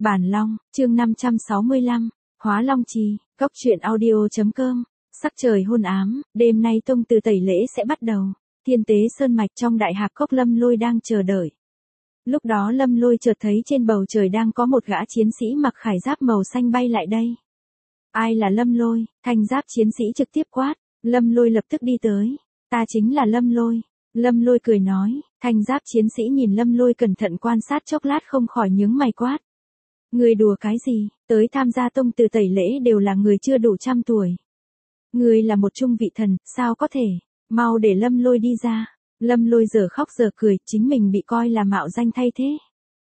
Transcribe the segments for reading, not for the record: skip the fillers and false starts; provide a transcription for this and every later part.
Bản Long, chương 565, Hóa Long Trì, Cốc truyện audio.com. Sắc trời hôn ám, đêm nay tông từ tẩy lễ sẽ bắt đầu. Thiên tế sơn mạch trong đại hạp cốc Lâm Lôi đang chờ đợi. Lúc đó Lâm Lôi chợt thấy trên bầu trời đang có một gã chiến sĩ mặc khải giáp màu xanh bay lại đây. Ai là Lâm Lôi? Thanh giáp chiến sĩ trực tiếp quát. Lâm Lôi lập tức đi tới. Ta chính là Lâm Lôi. Lâm Lôi cười nói. Thanh giáp chiến sĩ nhìn Lâm Lôi cẩn thận quan sát chốc lát không khỏi nhướng mày quát. Người đùa cái gì? Tới tham gia tông từ tẩy lễ đều là người chưa đủ trăm tuổi. Người là một trung vị thần, sao có thể? Mau để Lâm Lôi đi ra. Lâm Lôi giờ khóc giờ cười, chính mình bị coi là mạo danh thay thế.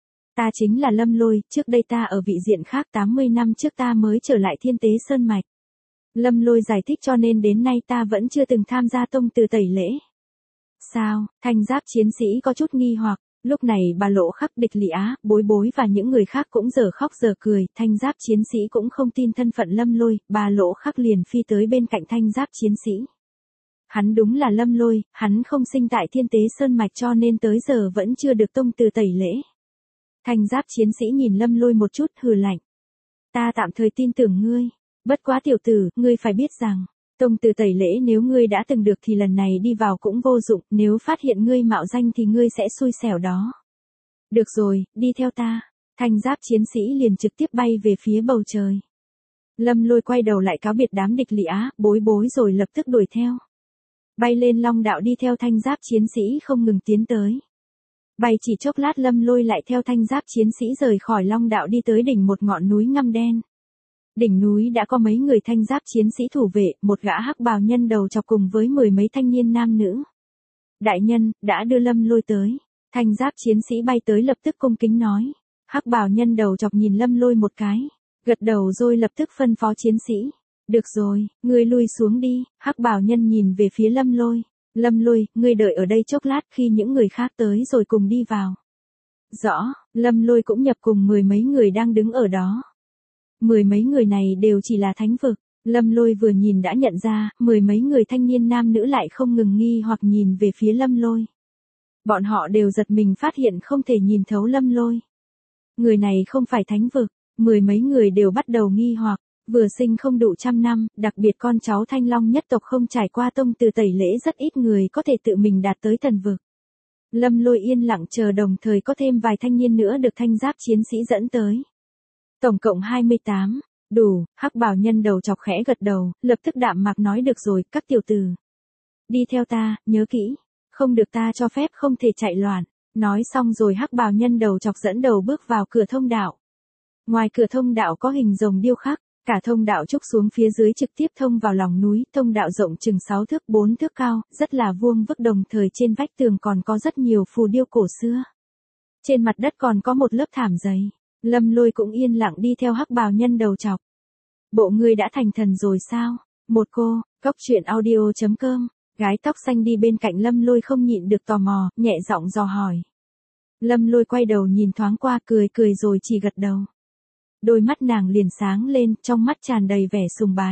Ta chính là Lâm Lôi, trước đây ta ở vị diện khác 80 năm trước ta mới trở lại Thiên Tế Sơn Mạch. Lâm Lôi giải thích cho nên đến nay ta vẫn chưa từng tham gia tông từ tẩy lễ. Sao? Thanh giáp chiến sĩ có chút nghi hoặc. Lúc này bà Lộ Khắc, Địch Lị Á, Bối Bối và những người khác cũng giờ khóc giờ cười, thanh giáp chiến sĩ cũng không tin thân phận Lâm Lôi, bà Lộ Khắc liền phi tới bên cạnh thanh giáp chiến sĩ. Hắn đúng là Lâm Lôi, hắn không sinh tại Thiên Tế Sơn Mạch cho nên tới giờ vẫn chưa được tông từ tẩy lễ. Thanh giáp chiến sĩ nhìn Lâm Lôi một chút hừ lạnh. Ta tạm thời tin tưởng ngươi, bất quá tiểu tử, ngươi phải biết rằng, tông từ tẩy lễ nếu ngươi đã từng được thì lần này đi vào cũng vô dụng, nếu phát hiện ngươi mạo danh thì ngươi sẽ xui xẻo đó. Được rồi, đi theo ta. Thanh giáp chiến sĩ liền trực tiếp bay về phía bầu trời. Lâm Lôi quay đầu lại cáo biệt đám Địch Lị Á, Bối Bối rồi lập tức đuổi theo. Bay lên long đạo đi theo thanh giáp chiến sĩ không ngừng tiến tới. Bay chỉ chốc lát Lâm Lôi lại theo thanh giáp chiến sĩ rời khỏi long đạo đi tới đỉnh một ngọn núi ngăm đen. Đỉnh núi đã có mấy người thanh giáp chiến sĩ thủ vệ, một gã hắc bào nhân đầu chọc cùng với 10 mấy thanh niên nam nữ. Đại nhân, đã đưa Lâm Lôi tới. Thanh giáp chiến sĩ bay tới lập tức cung kính nói. Hắc bào nhân đầu chọc nhìn Lâm Lôi một cái, gật đầu rồi lập tức phân phó chiến sĩ. Được rồi, ngươi lui xuống đi. Hắc bào nhân nhìn về phía Lâm Lôi. Lâm Lôi, ngươi đợi ở đây chốc lát khi những người khác tới rồi cùng đi vào. Rõ, Lâm Lôi cũng nhập cùng 10 mấy người đang đứng ở đó. 10 mấy người này đều chỉ là thánh vực. Lâm Lôi vừa nhìn đã nhận ra, 10 mấy người thanh niên nam nữ lại không ngừng nghi hoặc nhìn về phía Lâm Lôi. Bọn họ đều giật mình phát hiện không thể nhìn thấu Lâm Lôi. Người này không phải thánh vực, 10 mấy người đều bắt đầu nghi hoặc, vừa sinh không đủ trăm năm, đặc biệt con cháu Thanh Long nhất tộc không trải qua tông từ tẩy lễ rất ít người có thể tự mình đạt tới thần vực. Lâm Lôi yên lặng chờ đồng thời có thêm vài thanh niên nữa được thanh giáp chiến sĩ dẫn tới. Tổng cộng 28, đủ. Hắc bào nhân đầu chọc khẽ gật đầu, lập tức đạm mạc nói được rồi, các tiểu tử. Đi theo ta, nhớ kỹ, không được ta cho phép không thể chạy loạn. Nói xong rồi hắc bào nhân đầu chọc dẫn đầu bước vào cửa thông đạo. Ngoài cửa thông đạo có hình rồng điêu khắc, cả thông đạo trúc xuống phía dưới trực tiếp thông vào lòng núi, thông đạo rộng chừng 6 thước 4 thước cao, rất là vuông vức đồng thời trên vách tường còn có rất nhiều phù điêu cổ xưa. Trên mặt đất còn có một lớp thảm dày. Lâm Lôi cũng yên lặng đi theo hắc bào nhân đầu chọc. Bộ ngươi đã thành thần rồi sao? Một cô, Cốc truyện audio.com, gái tóc xanh đi bên cạnh Lâm Lôi không nhịn được tò mò, nhẹ giọng dò hỏi. Lâm Lôi quay đầu nhìn thoáng qua cười cười rồi chỉ gật đầu. Đôi mắt nàng liền sáng lên, trong mắt tràn đầy vẻ sùng bái.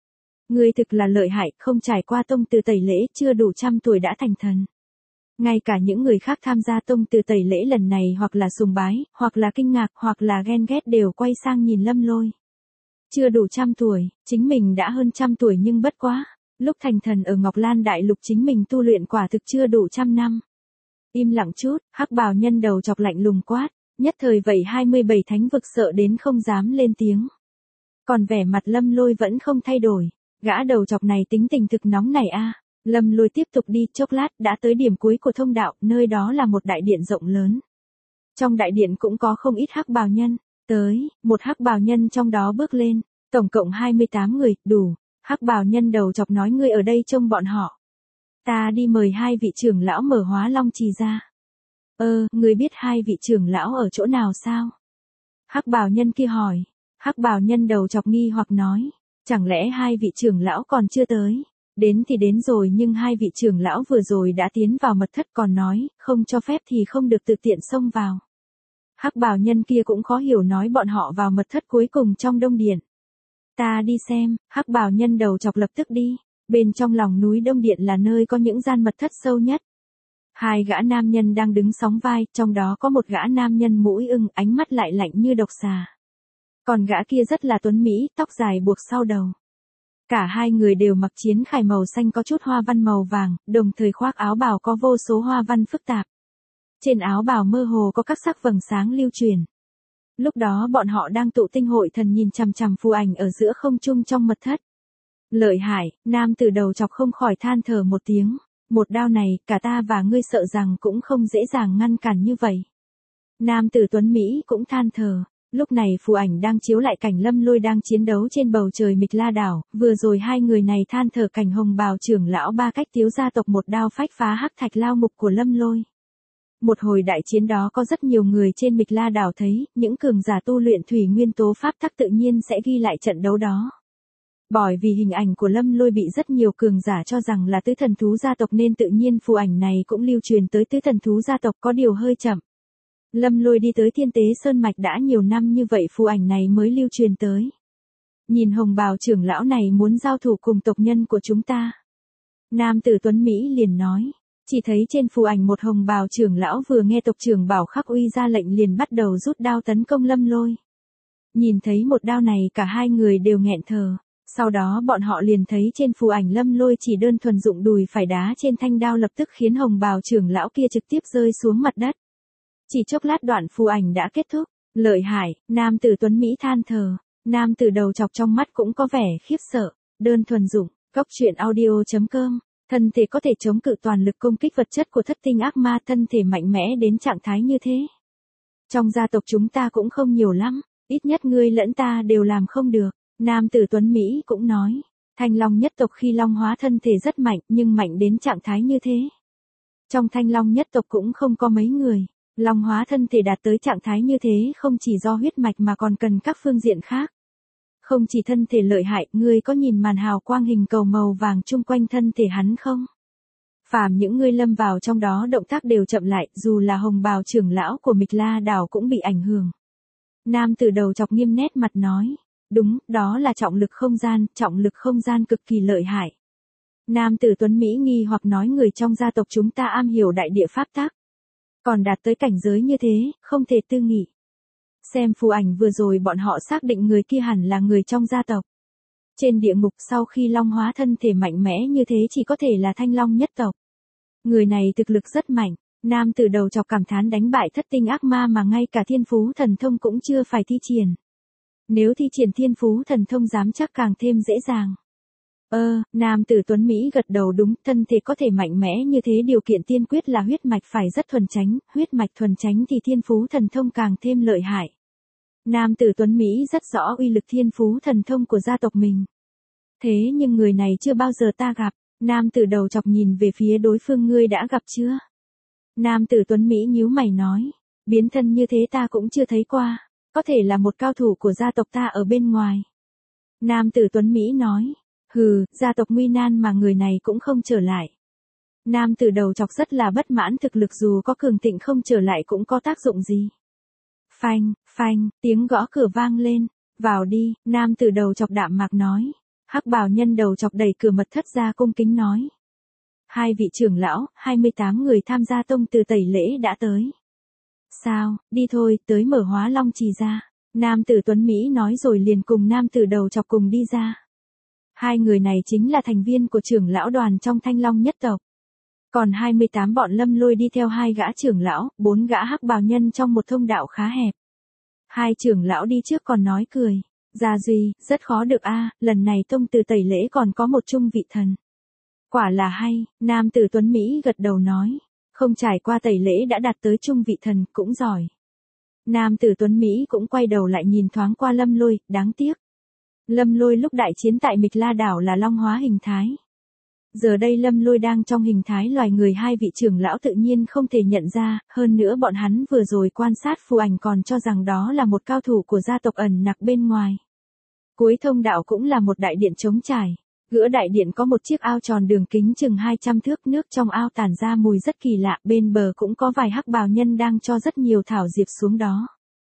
Ngươi thực là lợi hại, không trải qua tông từ tẩy lễ, chưa đủ trăm tuổi đã thành thần. Ngay cả những người khác tham gia tông từ tẩy lễ lần này hoặc là sùng bái, hoặc là kinh ngạc, hoặc là ghen ghét đều quay sang nhìn Lâm Lôi. Chưa đủ trăm tuổi, chính mình đã hơn trăm tuổi nhưng bất quá. Lúc thành thần ở Ngọc Lan Đại Lục chính mình tu luyện quả thực chưa đủ trăm năm. Im lặng chút, hắc bào nhân đầu chọc lạnh lùng quát. Nhất thời vậy 27 thánh vực sợ đến không dám lên tiếng. Còn vẻ mặt Lâm Lôi vẫn không thay đổi. Gã đầu chọc này tính tình thực nóng này a. Lâm Lôi tiếp tục đi chốc lát đã tới điểm cuối của thông đạo, nơi đó là một đại điện rộng lớn. Trong đại điện cũng có không ít hắc bào nhân. Tới, một hắc bào nhân trong đó bước lên. Tổng cộng 28 người, đủ. Hắc bào nhân đầu chọc nói ngươi ở đây trông bọn họ. Ta đi mời hai vị trưởng lão mở Hóa Long Trì ra. Ngươi biết hai vị trưởng lão ở chỗ nào sao? Hắc bào nhân kia hỏi. Hắc bào nhân đầu chọc nghi hoặc nói. Chẳng lẽ hai vị trưởng lão còn chưa tới? Đến thì đến rồi nhưng hai vị trưởng lão vừa rồi đã tiến vào mật thất còn nói, không cho phép thì không được tự tiện xông vào. Hắc bào nhân kia cũng khó hiểu nói bọn họ vào mật thất cuối cùng trong Đông Điện. Ta đi xem, hắc bào nhân đầu chọc lập tức đi. Bên trong lòng núi Đông Điện là nơi có những gian mật thất sâu nhất. Hai gã nam nhân đang đứng sóng vai, trong đó có một gã nam nhân mũi ưng, ánh mắt lại lạnh như độc xà. Còn gã kia rất là tuấn mỹ, tóc dài buộc sau đầu. Cả hai người đều mặc chiến khải màu xanh có chút hoa văn màu vàng, đồng thời khoác áo bào có vô số hoa văn phức tạp. Trên áo bào mơ hồ có các sắc vầng sáng lưu truyền. Lúc đó bọn họ đang tụ tinh hội thần nhìn chằm chằm phù ảnh ở giữa không trung trong mật thất. Lợi hại, nam tử đầu chọc không khỏi than thở một tiếng. Một đao này, cả ta và ngươi sợ rằng cũng không dễ dàng ngăn cản như vậy. Nam tử tuấn Mỹ cũng than thở. Lúc này phù ảnh đang chiếu lại cảnh Lâm Lôi đang chiến đấu trên bầu trời Mịch La đảo, vừa rồi hai người này than thở cảnh hồng bào trưởng lão ba cách tiếu gia tộc một đao phách phá hắc thạch lao mục của Lâm Lôi. Một hồi đại chiến đó có rất nhiều người trên Mịch La đảo thấy, những cường giả tu luyện thủy nguyên tố pháp tắc tự nhiên sẽ ghi lại trận đấu đó. Bởi vì hình ảnh của Lâm Lôi bị rất nhiều cường giả cho rằng là tứ thần thú gia tộc nên tự nhiên phù ảnh này cũng lưu truyền tới tứ thần thú gia tộc, có điều hơi chậm. Lâm Lôi đi tới Thiên Tế Sơn Mạch đã nhiều năm như vậy phù ảnh này mới lưu truyền tới. Nhìn hồng bào trưởng lão này muốn giao thủ cùng tộc nhân của chúng ta. Nam tử tuấn Mỹ liền nói. Chỉ thấy trên phù ảnh một hồng bào trưởng lão vừa nghe tộc trưởng Bảo Khắc Uy ra lệnh liền bắt đầu rút đao tấn công Lâm Lôi. Nhìn thấy một đao này cả hai người đều nghẹn thở. Sau đó bọn họ liền thấy trên phù ảnh Lâm Lôi chỉ đơn thuần dụng đùi phải đá trên thanh đao lập tức khiến hồng bào trưởng lão kia trực tiếp rơi xuống mặt đất. Chỉ chốc lát đoạn phù ảnh đã kết thúc. Lợi hại, nam tử tuấn Mỹ than thở. Nam tử đầu chọc trong mắt cũng có vẻ khiếp sợ. Đơn thuần dụng, Cốc Truyện Audio.com. Thân thể có thể chống cự toàn lực công kích vật chất của thất tinh ác ma, thân thể mạnh mẽ đến trạng thái như thế. Trong gia tộc chúng ta cũng không nhiều lắm, ít nhất ngươi lẫn ta đều làm không được. Nam tử tuấn Mỹ cũng nói, Thanh Long nhất tộc khi long hóa thân thể rất mạnh nhưng mạnh đến trạng thái như thế. Trong Thanh Long nhất tộc cũng không có mấy người, long hóa thân thể đạt tới trạng thái như thế không chỉ do huyết mạch mà còn cần các phương diện khác. Không chỉ thân thể lợi hại, ngươi có nhìn màn hào quang hình cầu màu vàng chung quanh thân thể hắn không? Phàm những ngươi lâm vào trong đó động tác đều chậm lại, dù là hồng bào trưởng lão của Mịch La đảo cũng bị ảnh hưởng. Nam tử đầu chọc nghiêm nét mặt nói, đúng, đó là trọng lực không gian cực kỳ lợi hại. Nam tử tuấn Mỹ nghi hoặc nói người trong gia tộc chúng ta am hiểu đại địa pháp tắc. Còn đạt tới cảnh giới như thế, không thể tư nghị. Xem phù ảnh vừa rồi bọn họ xác định người kia hẳn là người trong gia tộc. Trên địa ngục sau khi long hóa thân thể mạnh mẽ như thế chỉ có thể là Thanh Long nhất tộc. Người này thực lực rất mạnh, nam tử đầu chọc cảm thán đánh bại thất tinh ác ma mà ngay cả thiên phú thần thông cũng chưa phải thi triển. Nếu thi triển thiên phú thần thông dám chắc càng thêm dễ dàng. Nam tử tuấn Mỹ gật đầu đúng, thân thể có thể mạnh mẽ như thế điều kiện tiên quyết là huyết mạch phải rất thuần chánh, huyết mạch thuần chánh thì thiên phú thần thông càng thêm lợi hại. Nam tử tuấn Mỹ rất rõ uy lực thiên phú thần thông của gia tộc mình. Thế nhưng người này chưa bao giờ ta gặp, nam tử đầu chọc nhìn về phía đối phương, ngươi đã gặp chưa? Nam tử tuấn Mỹ nhíu mày nói, biến thân như thế ta cũng chưa thấy qua, có thể là một cao thủ của gia tộc ta ở bên ngoài. Nam tử tuấn Mỹ nói, hừ, gia tộc nguy nan mà người này cũng không trở lại. Nam tử đầu chọc rất là bất mãn, thực lực dù có cường thịnh không trở lại cũng có tác dụng gì. Phanh, phanh, tiếng gõ cửa vang lên, vào đi, nam tử đầu chọc đạm mạc nói. Hắc bào nhân đầu chọc đẩy cửa mật thất ra cung kính nói. Hai vị trưởng lão, 28 người tham gia tông từ tẩy lễ đã tới. Sao, đi thôi, tới mở Hóa Long Trì ra. Nam tử tuấn Mỹ nói rồi liền cùng nam tử đầu chọc cùng đi ra. Hai người này chính là thành viên của trưởng lão đoàn trong Thanh Long nhất tộc. Còn 28 bọn Lâm Lôi đi theo hai gã trưởng lão, 4 gã hắc bào nhân trong một thông đạo khá hẹp. Hai trưởng lão đi trước còn nói cười. Gia Duy, rất khó được a, lần này tông từ tẩy lễ còn có một trung vị thần. Quả là hay, nam tử tuấn Mỹ gật đầu nói. Không trải qua tẩy lễ đã đạt tới trung vị thần, cũng giỏi. Nam tử tuấn Mỹ cũng quay đầu lại nhìn thoáng qua Lâm Lôi, đáng tiếc. Lâm Lôi lúc đại chiến tại Mịch La đảo là long hóa hình thái. Giờ đây Lâm Lôi đang trong hình thái loài người, hai vị trưởng lão tự nhiên không thể nhận ra, hơn nữa bọn hắn vừa rồi quan sát phù ảnh còn cho rằng đó là một cao thủ của gia tộc ẩn nặc bên ngoài. Cuối thông đạo cũng là một đại điện trống trải, giữa đại điện có một chiếc ao tròn đường kính chừng 200 thước, nước trong ao tản ra mùi rất kỳ lạ, bên bờ cũng có vài hắc bào nhân đang cho rất nhiều thảo diệp xuống đó.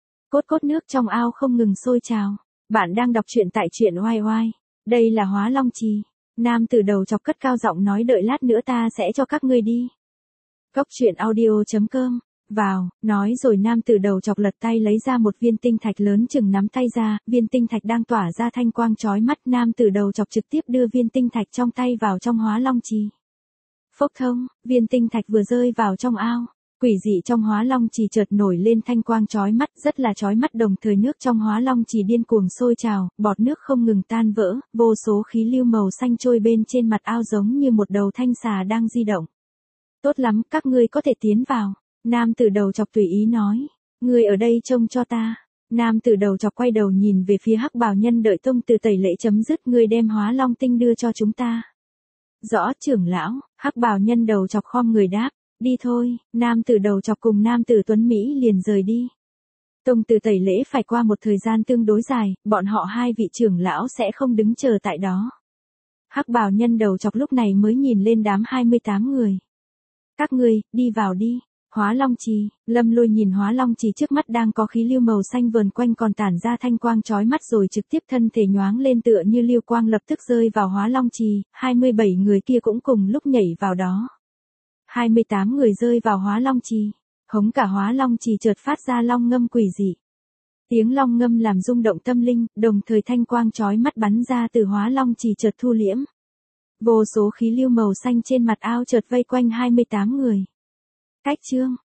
Cốt nước trong ao không ngừng sôi trào. Bạn đang đọc truyện tại truyện oai oai. Đây là Hóa Long Trì. Nam tử đầu chọc cất cao giọng nói, đợi lát nữa ta sẽ cho các ngươi đi. Cốc truyện audio.com. Vào, nói rồi nam tử đầu chọc lật tay lấy ra một viên tinh thạch lớn chừng nắm tay ra, viên tinh thạch đang tỏa ra thanh quang chói mắt, nam tử đầu chọc trực tiếp đưa viên tinh thạch trong tay vào trong hóa long trì. Phốc thông, viên tinh thạch vừa rơi vào trong ao, quỷ dị trong hóa long trì chợt nổi lên thanh quang chói mắt, rất là chói mắt, đồng thời nước trong hóa long trì điên cuồng sôi trào, bọt nước không ngừng tan vỡ, vô số khí lưu màu xanh trôi bên trên mặt ao giống như một đầu thanh xà đang di động. Tốt lắm, các ngươi có thể tiến vào. Nam tử đầu chọc tùy ý nói. Ngươi ở đây trông cho ta. Nam tử đầu chọc quay đầu nhìn về phía hắc bào nhân, đợi tông từ tẩy lễ chấm dứt ngươi đem hóa long tinh đưa cho chúng ta. Rõ trưởng lão, hắc bào nhân đầu chọc khom người đáp. Đi thôi, nam tử đầu chọc cùng nam tử tuấn Mỹ liền rời đi. Tông từ tẩy lễ phải qua một thời gian tương đối dài, bọn họ hai vị trưởng lão sẽ không đứng chờ tại đó. Hắc bào nhân đầu chọc lúc này mới nhìn lên đám 28 người. Các ngươi, đi vào đi. Hóa long trì, Lâm Lôi nhìn hóa long trì trước mắt đang có khí lưu màu xanh vờn quanh còn tản ra thanh quang chói mắt, rồi trực tiếp thân thể nhoáng lên tựa như lưu quang lập tức rơi vào hóa long trì, 27 người kia cũng cùng lúc nhảy vào đó. 28 người rơi vào hóa long trì, hống cả hóa long trì chợt phát ra long ngâm quỷ dị. Tiếng long ngâm làm rung động tâm linh, đồng thời thanh quang chói mắt bắn ra từ hóa long trì chợt thu liễm. Vô số khí lưu màu xanh trên mặt ao chợt vây quanh 28 người. Cách chương